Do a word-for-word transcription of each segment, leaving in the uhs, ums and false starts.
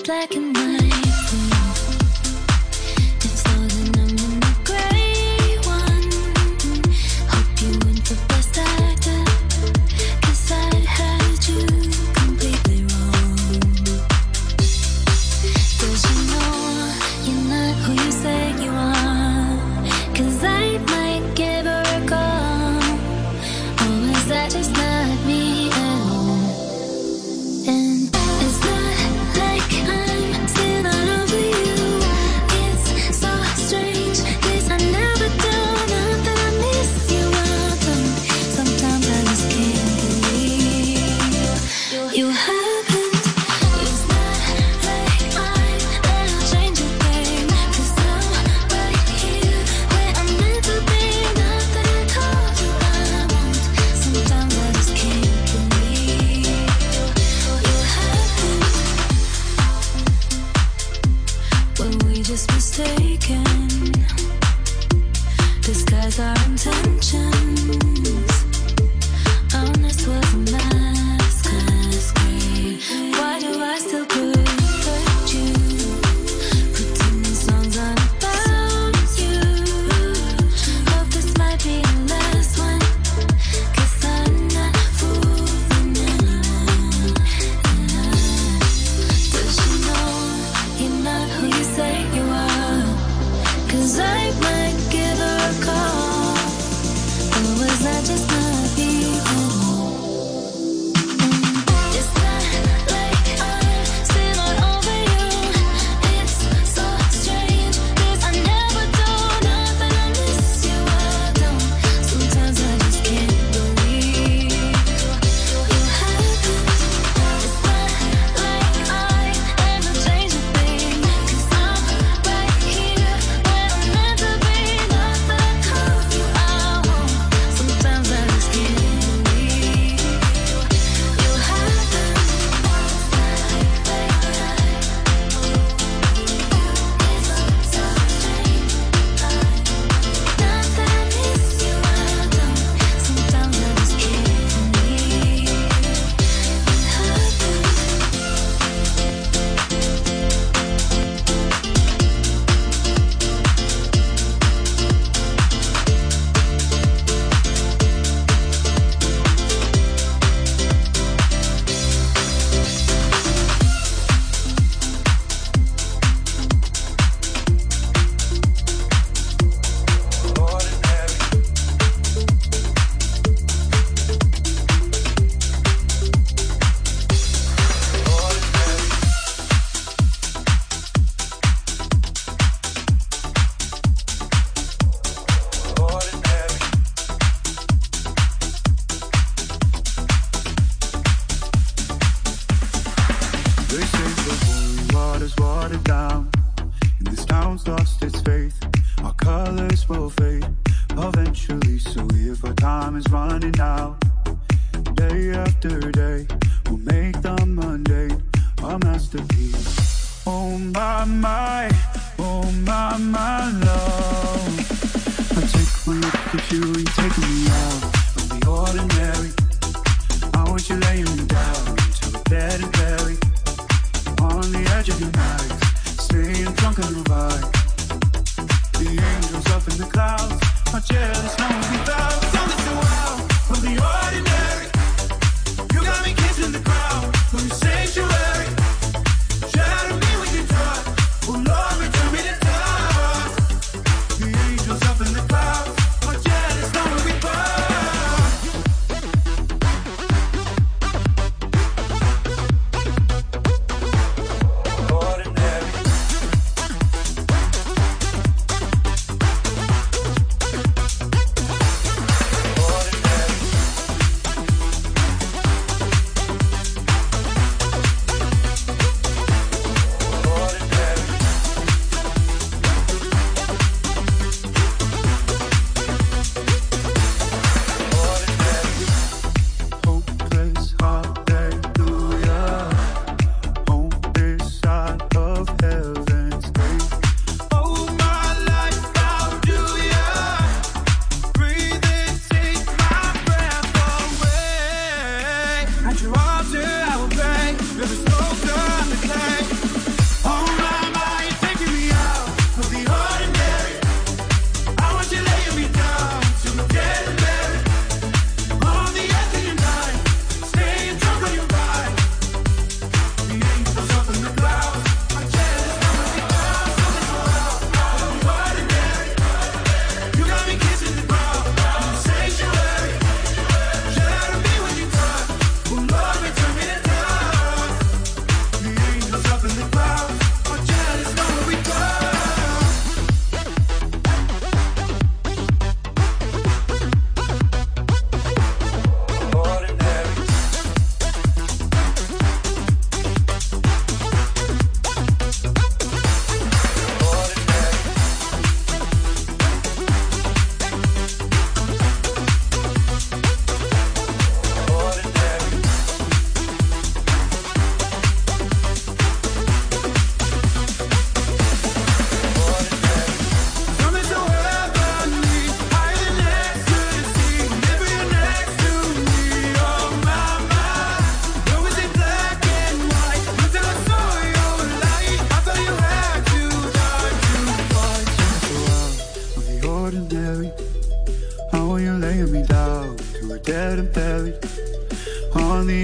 black and white.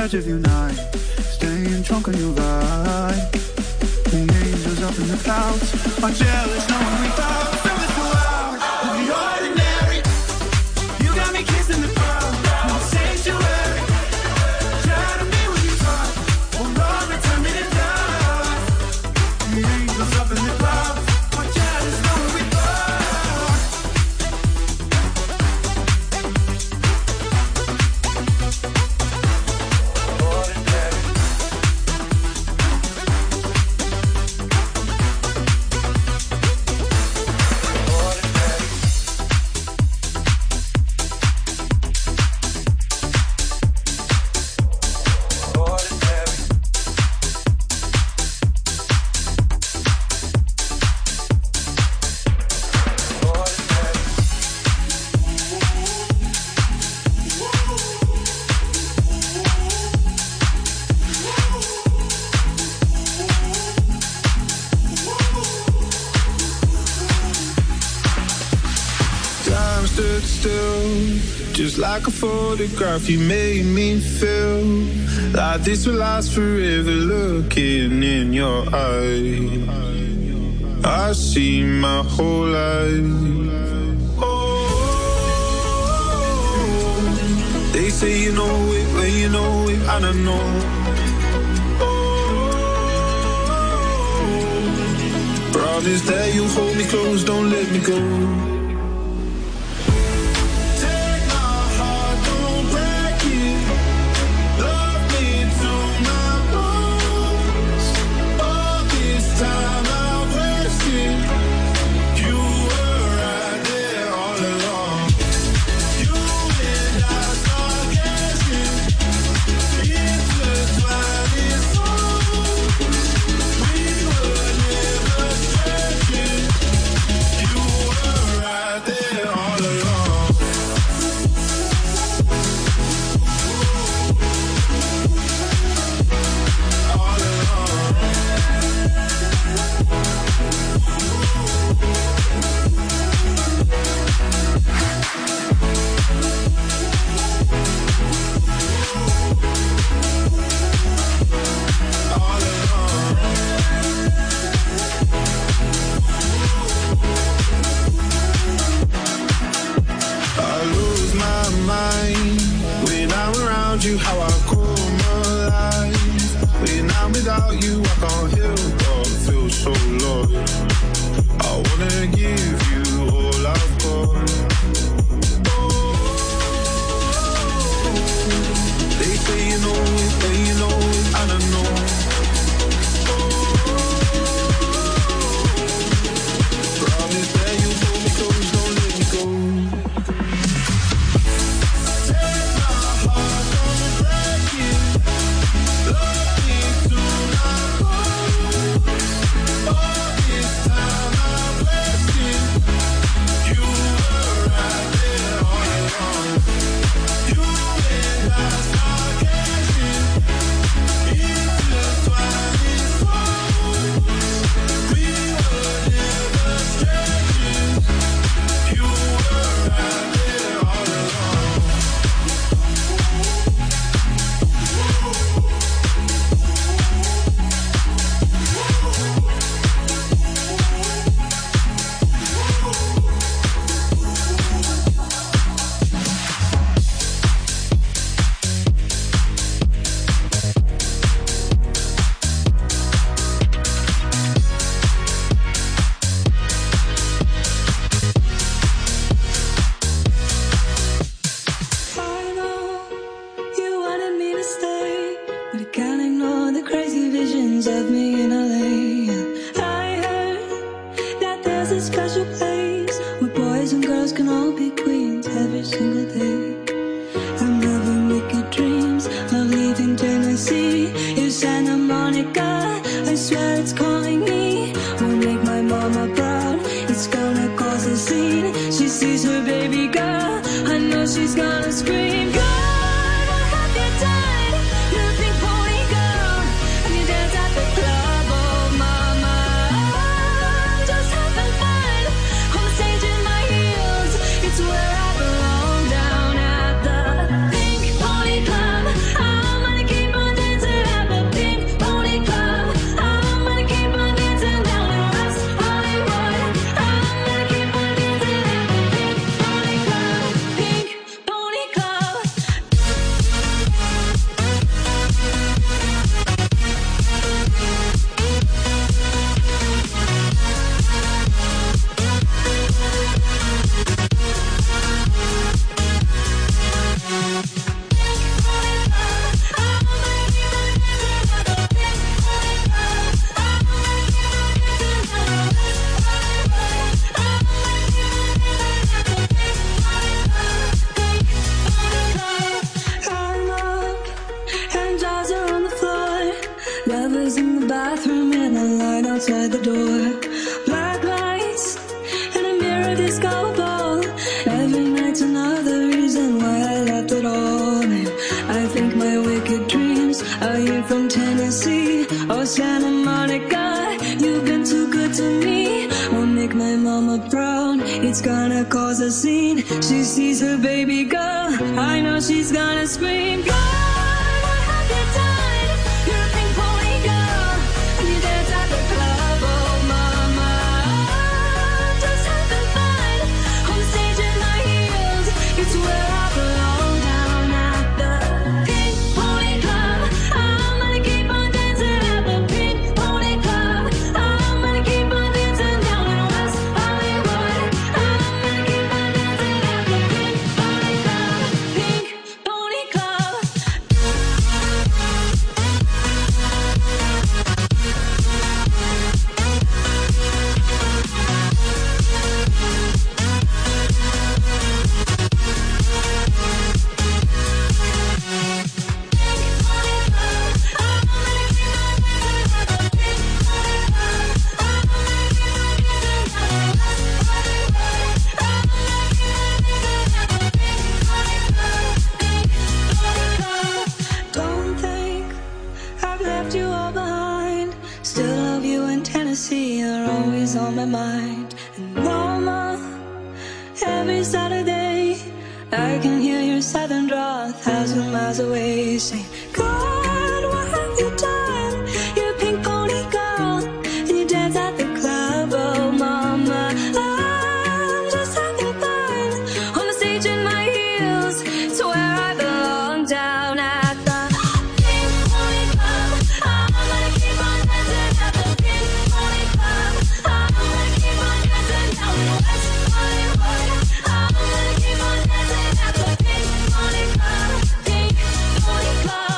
edge of your night, staying drunk on your ride. The angels up in the clouds are jealous knowing we thought from the throughout of the ordinary. You got me kissing the ground, no sanctuary. Try to be what you thought, oh Lord, return me to God. The angels up in the clouds are jealous knowing we just like a photograph, you made me feel like this will last forever. Looking in your eyes, I see my whole life. Oh, they say you know it when you know it, and I know. Oh, promise that you'll hold me close, don't let me go. You how I come alive. When I'm without you, I can't help but feel so lost. I wanna give you all I've got. Oh, they say you know it, they you know it, and I know. Oh, promise that you hold me close, don't let me go. Where I belong, down at the Pink Pony Club. I'm gonna give right outside the door. Black lights and a mirror disco ball. Every night's another reason why I left it all. And I think my wicked dreams are you from Tennessee or Santa Monica. You've been too good to me. Won't make my mama proud. It's gonna cause a scene. She sees her baby girl. I know she's gonna scream. God, what have you done? You're a pink pony girl, and you dance at the club. Oh, mama, just having fun on the stage in my heels. It's where I belong, down at the Pink Pony Club. I'm gonna keep on dancing at the Pink Pony Club. I'm gonna keep on dancing down in West Hollywood. I'm gonna keep on dancing at the Pink Pony Club. Pink Pony Club. Don't think I've left you all behind. Still love you in Tennessee, you're always on my mind. And mama, every Saturday I can hear your southern drawl a thousand miles away, saying, God, what have you done? You're a pink pony girl, and you dance at the club. Oh, mama, I'm just having fun on the stage in my heels. It's where I belong, down at the Pink Pony Club. I'm gonna keep on dancing at the Pink Pony Club. I'm gonna keep on dancing down in West Hollywood. I'm gonna keep on dancing at the Pink Pony Club. Pink Pony Club.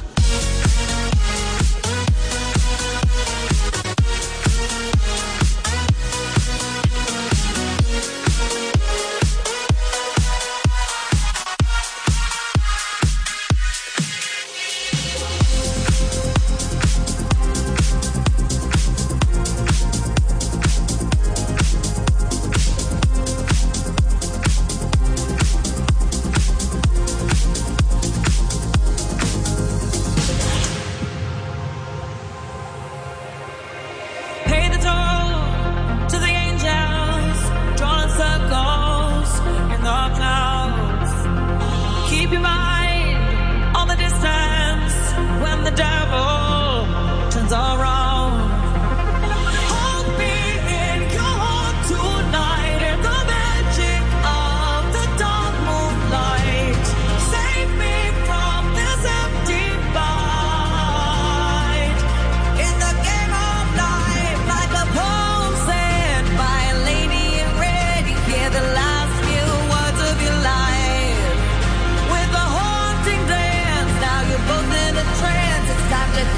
Pay the toll to the angels, drawing circles in the clouds. Keep your mind on the distance when the devil turns around. Hold me in your heart tonight in the magic of the dark moonlight. Save me from this empty fight. In the game of life, like a poem said by a lady in red, you hear the last few words of your life. With a haunting dance, now you're both in a trance. It's time to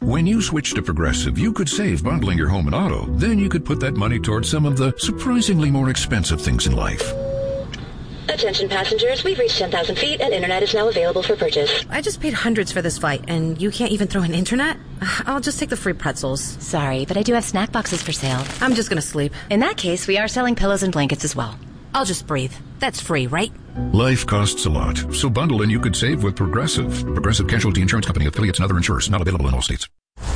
When you switch to Progressive, you could save bundling your home and auto. Then you could put that money towards some of the surprisingly more expensive things in life. Attention passengers, we've reached ten thousand feet and internet is now available for purchase. I just paid hundreds for this flight, and you can't even throw in internet? I'll just take the free pretzels. Sorry, but I do have snack boxes for sale. I'm just gonna sleep. In that case, we are selling pillows and blankets as well. I'll just breathe. That's free, right? Life costs a lot, so bundle and you could save with Progressive. Progressive Casualty Insurance Company, affiliates, and other insurers. Not available in all states.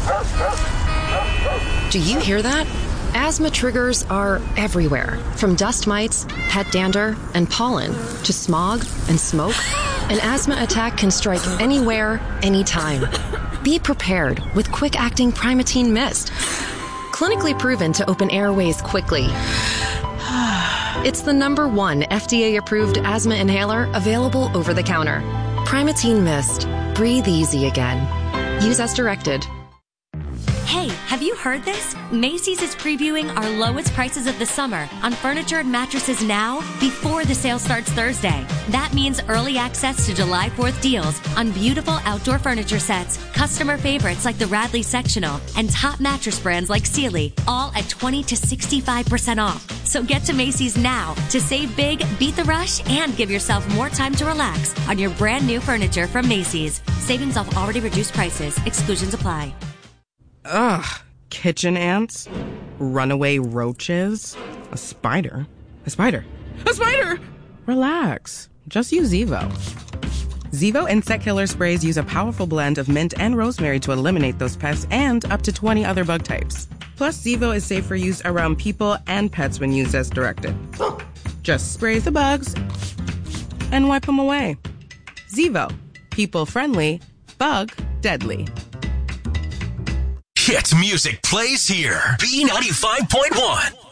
Do you hear that? Asthma triggers are everywhere, from dust mites, pet dander, and pollen, to smog and smoke. An asthma attack can strike anywhere, anytime. Be prepared with quick-acting Primatene Mist. Clinically proven to open airways quickly. It's the number one F D A-approved asthma inhaler available over the counter. Primatene Mist. Breathe easy again. Use as directed. Hey, have you heard this? Macy's is previewing our lowest prices of the summer on furniture and mattresses now before the sale starts Thursday. That means early access to July fourth deals on beautiful outdoor furniture sets, customer favorites like the Radley Sectional, and top mattress brands like Sealy, all at twenty to sixty-five percent off. So get to Macy's now to save big, beat the rush, and give yourself more time to relax on your brand new furniture from Macy's. Savings off already reduced prices. Exclusions apply. Ugh. Kitchen ants, runaway roaches, a spider, a spider, a spider! Relax. Just use Zevo. Zevo insect killer sprays use a powerful blend of mint and rosemary to eliminate those pests and up to twenty other bug types. Plus, Zevo is safe for use around people and pets when used as directed. Just spray the bugs and wipe them away. Zevo. People friendly, bug deadly. Hit music plays here. B ninety-five point one.